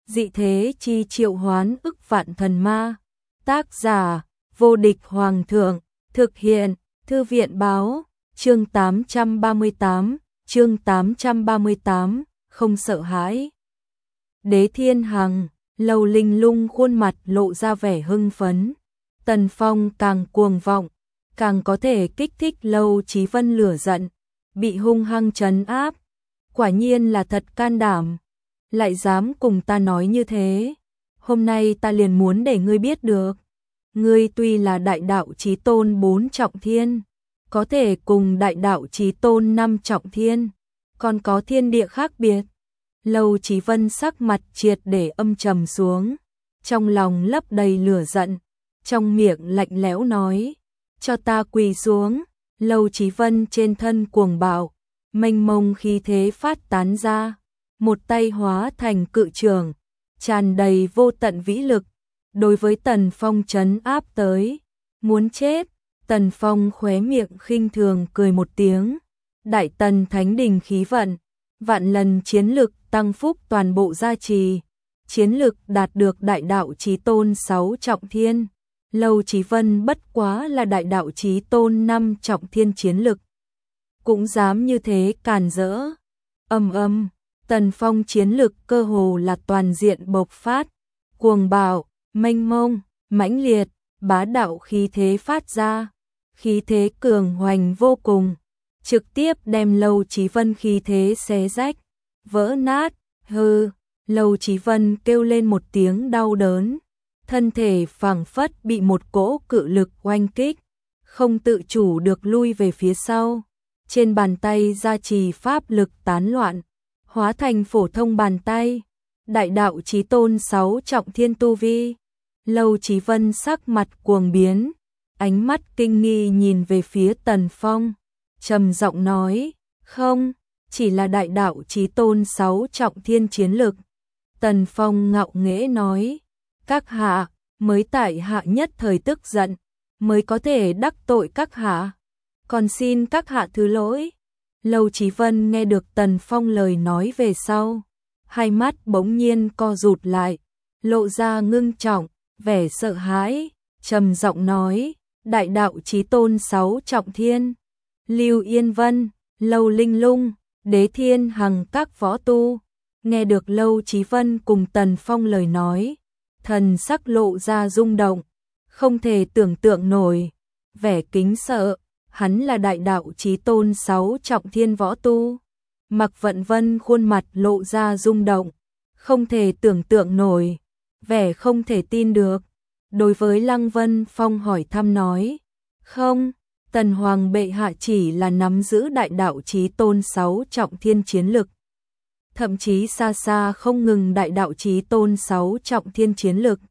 dị thế chi triệu hoán ức vạn thần ma. Tác giả, vô địch hoàng thượng, thực hiện, thư viện báo, chương 838, không sợ hãi. Đế Thiên Hằng, Lâu Linh Lung khuôn mặt lộ ra vẻ hưng phấn. Tần Phong càng cuồng vọng, càng có thể kích thích Lâu Chí Vân lửa giận, bị hung hăng trấn áp. Quả nhiên là thật can đảm, lại dám cùng ta nói như thế. Hôm nay ta liền muốn để ngươi biết được, ngươi tuy là đại đạo chí tôn 4 trọng thiên, có thể cùng đại đạo chí tôn 5 trọng thiên, còn có thiên địa khác biệt. Lâu Chí Vân sắc mặt triệt để âm trầm xuống, trong lòng lấp đầy lửa giận, trong miệng lạnh lẽo nói, cho ta quỳ xuống. Lâu Chí Vân trên thân cuồng bạo, mênh mông khí thế phát tán ra, một tay hóa thành cự trường, tràn đầy vô tận vĩ lực, đối với Tần Phong trấn áp tới. Muốn chết. Tần Phong khóe miệng khinh thường cười một tiếng. Đại Tần Thánh Đình khí vận, vạn lần chiến lực tăng phúc toàn bộ gia trì, chiến lực đạt được đại đạo chí tôn 6 trọng thiên. Lâu Chí Vân bất quá là đại đạo chí tôn 5 trọng thiên chiến lực, cũng dám như thế càn rỡ. Tần Phong chiến lực cơ hồ là toàn diện bộc phát, cuồng bạo, mênh mông, mãnh liệt, bá đạo khí thế phát ra, khí thế cường hoành vô cùng, trực tiếp đem Lâu Chí Vân khí thế xé rách, vỡ nát. Hừ. Lâu Chí Vân kêu lên một tiếng đau đớn, thân thể phảng phất bị một cỗ cự lực oanh kích, không tự chủ được lui về phía sau. Trên bàn tay gia trì pháp lực tán loạn, hóa thành phổ thông bàn tay. Đại đạo chí tôn 6 trọng thiên tu vi. Lâu Chí Vân sắc mặt cuồng biến, ánh mắt kinh nghi nhìn về phía Tần Phong, trầm giọng nói, không, chỉ là đại đạo chí tôn 6 trọng thiên chiến lực. Tần Phong ngạo nghễ nói, các hạ, mới tại hạ nhất thời tức giận, mới có thể đắc tội các hạ, còn xin các hạ thứ lỗi. Lâu Chí Vân nghe được Tần Phong lời nói về sau, hai mắt bỗng nhiên co rụt lại, lộ ra ngưng trọng, vẻ sợ hãi, trầm giọng nói, đại đạo chí tôn 6 trọng thiên, Lưu Yên Vân, Lâu Linh Lung, Đế Thiên Hằng các võ tu. Nghe được Lâu Chí Vân cùng Tần Phong lời nói, thần sắc lộ ra rung động, không thể tưởng tượng nổi, vẻ kính sợ. Hắn là đại đạo chí tôn 6 trọng thiên võ tu. Mạc Vận Vân khuôn mặt lộ ra rung động, không thể tưởng tượng nổi, vẻ không thể tin được. Đối với Lăng Vân Phong hỏi thăm nói, không, Tần Hoàng bệ hạ chỉ là nắm giữ đại đạo chí tôn 6 trọng thiên chiến lực, thậm chí xa xa không ngừng đại đạo chí tôn 6 trọng thiên chiến lực.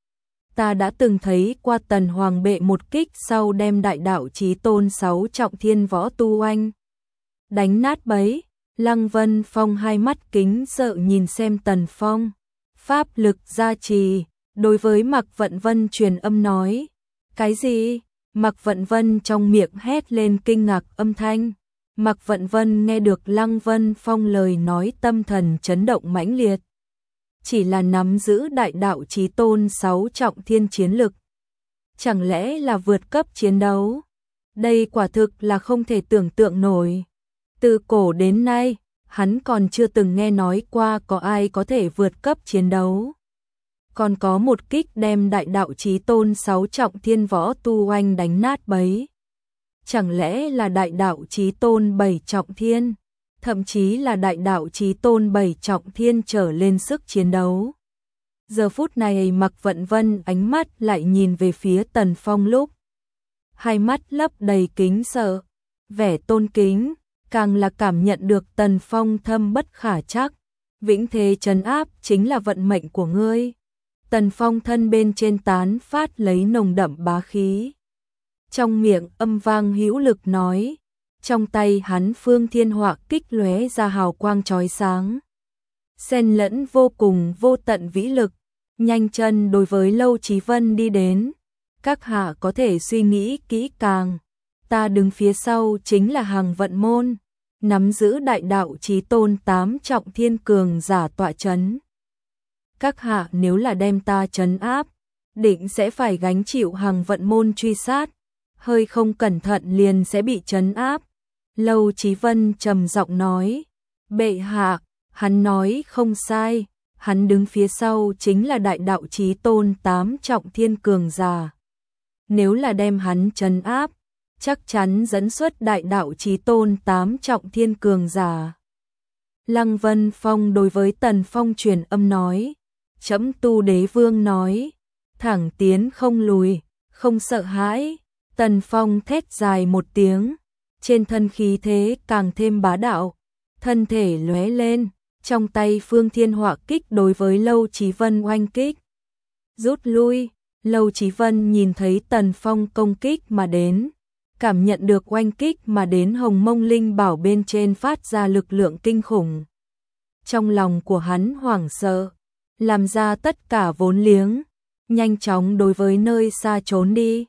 Ta đã từng thấy qua Tần Hoàng bệ một kích sau đem đại đạo chí tôn 6 trọng thiên võ tu oanh đánh nát bấy. Lăng Vân Phong hai mắt kính sợ nhìn xem Tần Phong, pháp lực gia trì, đối với Mạc Vận Vân truyền âm nói, cái gì? Mạc Vận Vân trong miệng hét lên kinh ngạc âm thanh. Mạc Vận Vân nghe được Lăng Vân Phong lời nói tâm thần chấn động mãnh liệt. Chỉ là nắm giữ đại đạo chí tôn 6 trọng thiên chiến lực, chẳng lẽ là vượt cấp chiến đấu? Đây quả thực là không thể tưởng tượng nổi. Từ cổ đến nay, hắn còn chưa từng nghe nói qua có ai có thể vượt cấp chiến đấu. Còn có một kích đem đại đạo chí tôn 6 trọng thiên võ tu oanh đánh nát bấy. Chẳng lẽ là đại đạo chí tôn 7 trọng thiên, thậm chí là đại đạo chí tôn 7 trọng thiên trở lên sức chiến đấu. Giờ phút này Mạc Vận Vân ánh mắt lại nhìn về phía Tần Phong lúc, hai mắt lấp đầy kính sợ, vẻ tôn kính, càng là cảm nhận được Tần Phong thâm bất khả trắc, vĩnh thế trấn áp chính là vận mệnh của ngươi. Tần Phong thân bên trên tán phát lấy nồng đậm bá khí, trong miệng âm vang hữu lực nói, trong tay hắn phương thiên họa kích lóe ra hào quang chói sáng, xen lẫn vô cùng vô tận vĩ lực, nhanh chân đối với Lâu Chí Vân đi đến. Các hạ có thể suy nghĩ kỹ càng, ta đứng phía sau chính là Hằng Vận Môn, nắm giữ đại đạo chí tôn 8 trọng thiên cường giả tọa chấn. các hạ nếu là đem ta trấn áp, định sẽ phải gánh chịu hàng vận môn truy sát, hơi không cẩn thận liền sẽ bị trấn áp. Lâu Chí Vân trầm giọng nói, bệ hạ, hắn nói không sai, hắn đứng phía sau chính là đại đạo chí tôn 8 trọng thiên cường giả. Nếu là đem hắn trấn áp, chắc chắn dẫn xuất đại đạo chí tôn 8 trọng thiên cường giả. Lăng Vân Phong đối với Tần Phong truyền âm nói, Trẫm Tu Đế Vương nói, thẳng tiến không lùi, không sợ hãi. Tần Phong thét dài một tiếng, trên thân khí thế càng thêm bá đạo, thân thể lóe lên, trong tay Phương Thiên Họa kích đối với Lâu Chí Vân oanh kích. Rút lui, Lâu Chí Vân nhìn thấy Tần Phong công kích mà đến, cảm nhận được oanh kích mà đến Hồng Mông Linh Bảo bên trên phát ra lực lượng kinh khủng. Trong lòng của hắn hoảng sợ, làm ra tất cả vốn liếng, nhanh chóng đối với nơi xa trốn đi.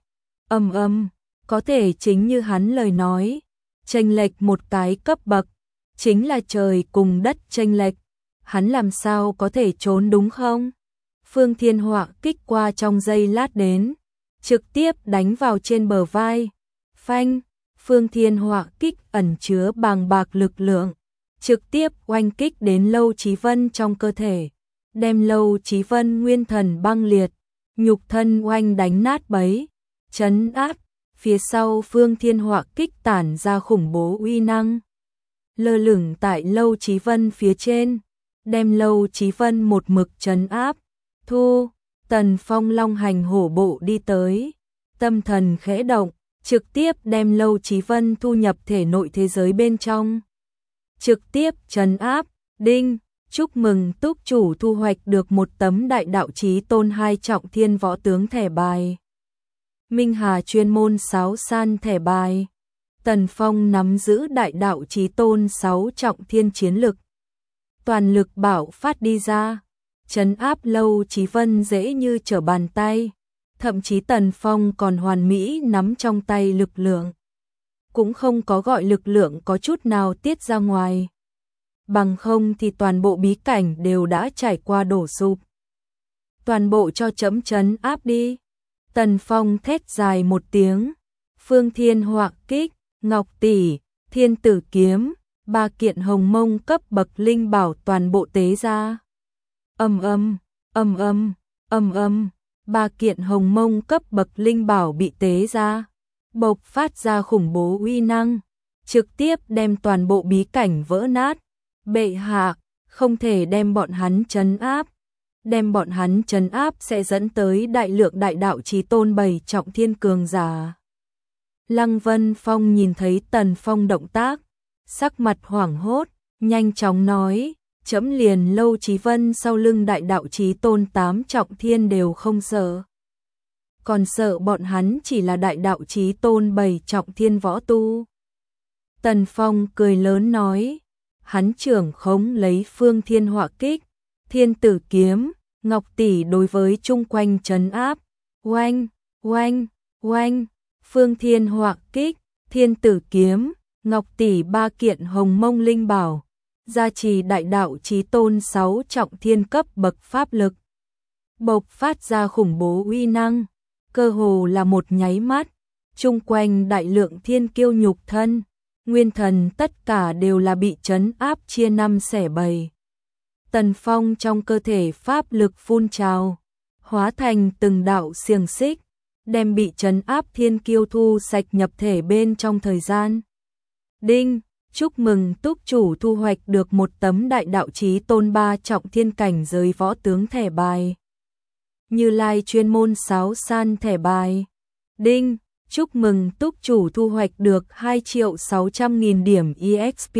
Có thể chính như hắn lời nói, chênh lệch một cái cấp bậc, chính là trời cùng đất chênh lệch, hắn làm sao có thể trốn đúng không? Phương Thiên Họa kích qua trong giây lát đến, trực tiếp đánh vào trên bờ vai. Phanh, Phương Thiên Họa kích ẩn chứa bàng bạc lực lượng, trực tiếp oanh kích đến Lâu Chí Vân trong cơ thể, đem Lâu Chí Vân nguyên thần băng liệt, nhục thân oanh đánh nát bấy, trấn áp. Phía sau Phương Thiên Họa kích tản ra khủng bố uy năng, lơ lửng tại Lâu Chí Vân phía trên, đem Lâu Chí Vân một mực trấn áp. Thu, Tần Phong long hành hổ bộ đi tới, tâm thần khẽ động, trực tiếp đem Lâu Chí Vân thu nhập thể nội thế giới bên trong. Trực tiếp trấn áp, đinh, chúc mừng túc chủ thu hoạch được một tấm đại đạo chí tôn 2 trọng thiên võ tướng thẻ bài. Minh Hà chuyên môn 6 san thẻ bài. Tần Phong nắm giữ đại đạo chí tôn 6 trọng thiên chiến lực. Toàn lực bảo phát đi ra, trấn áp Lâu Chí Vân dễ như trở bàn tay. Thậm chí Tần Phong còn hoàn mỹ nắm trong tay lực lượng. Cũng không có gọi lực lượng có chút nào tiết ra ngoài. Bằng không thì toàn bộ bí cảnh đều đã trải qua đổ sụp. Toàn bộ cho trẫm trấn áp đi. Tần Phong thét dài một tiếng, Phương Thiên Họa kích, Ngọc Tỷ, Thiên Tử kiếm, 3 kiện hồng mông cấp bậc linh bảo toàn bộ tế ra. Ầm ầm, 3 kiện hồng mông cấp bậc linh bảo bị tế ra, bộc phát ra khủng bố uy năng, trực tiếp đem toàn bộ bí cảnh vỡ nát. Bệ hạ, không thể đem bọn hắn trấn áp. Đem bọn hắn trấn áp sẽ dẫn tới đại lượng đại đạo chí tôn 7 trọng thiên cường giả. Lăng Vân Phong nhìn thấy Tần Phong động tác, sắc mặt hoảng hốt, nhanh chóng nói, trẫm liền Lâu Chí Vân sau lưng đại đạo chí tôn 8 trọng thiên đều không sợ. Còn sợ bọn hắn chỉ là đại đạo chí tôn 7 trọng thiên võ tu. Tần Phong cười lớn nói, hắn trưởng khống lấy Phương Thiên Họa kích, Thiên Tử kiếm, Ngọc Tỷ đối với chung quanh trấn áp. Oanh, oanh, oanh, Phương Thiên Họa kích, Thiên Tử kiếm, Ngọc Tỷ 3 kiện hồng mông linh bảo, gia trì đại đạo chí tôn 6 trọng thiên cấp bậc pháp lực, bộc phát ra khủng bố uy năng, cơ hồ là một nháy mắt, chung quanh đại lượng thiên kiêu nhục thân, nguyên thần tất cả đều là bị trấn áp chia 5 xẻ 7. Tần Phong trong cơ thể pháp lực phun trào, hóa thành từng đạo xiềng xích, đem bị trấn áp thiên kiêu thu sạch nhập thể bên trong thời gian. Đinh, chúc mừng túc chủ thu hoạch được một tấm đại đạo chí tôn 3 trọng thiên cảnh giới võ tướng thẻ bài. Như Lai chuyên môn 6 san thẻ bài. Đinh, chúc mừng túc chủ thu hoạch được 2.600.000 điểm EXP.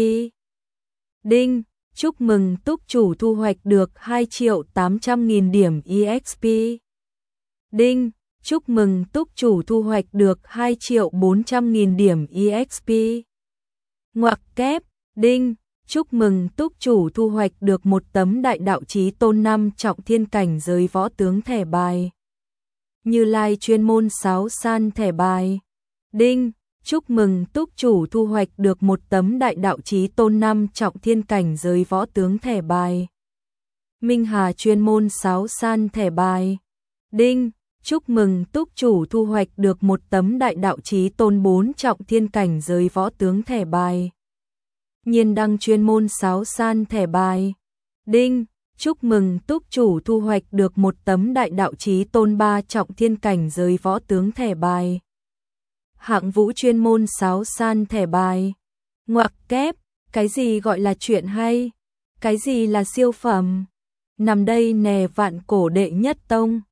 Đinh, chúc mừng túc chủ thu hoạch được 2.800.000 điểm EXP. Đinh, chúc mừng túc chủ thu hoạch được 2.400.000 điểm EXP. Ngoặc kép, đinh, chúc mừng túc chủ thu hoạch được một tấm đại đạo chí tôn 5 trọng thiên cảnh giới võ tướng thẻ bài. Như Lai chuyên môn 6 san thẻ bài. Đinh, chúc mừng túc chủ thu hoạch được một tấm đại đạo chí tôn 5 trọng thiên cảnh giới võ tướng thẻ bài. Minh Hà chuyên môn sáo san thẻ bài. Đinh, chúc mừng túc chủ thu hoạch được một tấm đại đạo chí tôn 4 trọng thiên cảnh giới võ tướng thẻ bài. Nhiên đăng chuyên môn sáo san thẻ bài. Đinh, chúc mừng túc chủ thu hoạch được một tấm đại đạo chí tôn 3 trọng thiên cảnh giới võ tướng thẻ bài. Hạng Vũ chuyên môn sáo san thẻ bài. Ngoặc kép, cái gì gọi là chuyện hay? Cái gì là siêu phẩm? Nằm đây nè vạn cổ đệ nhất tông.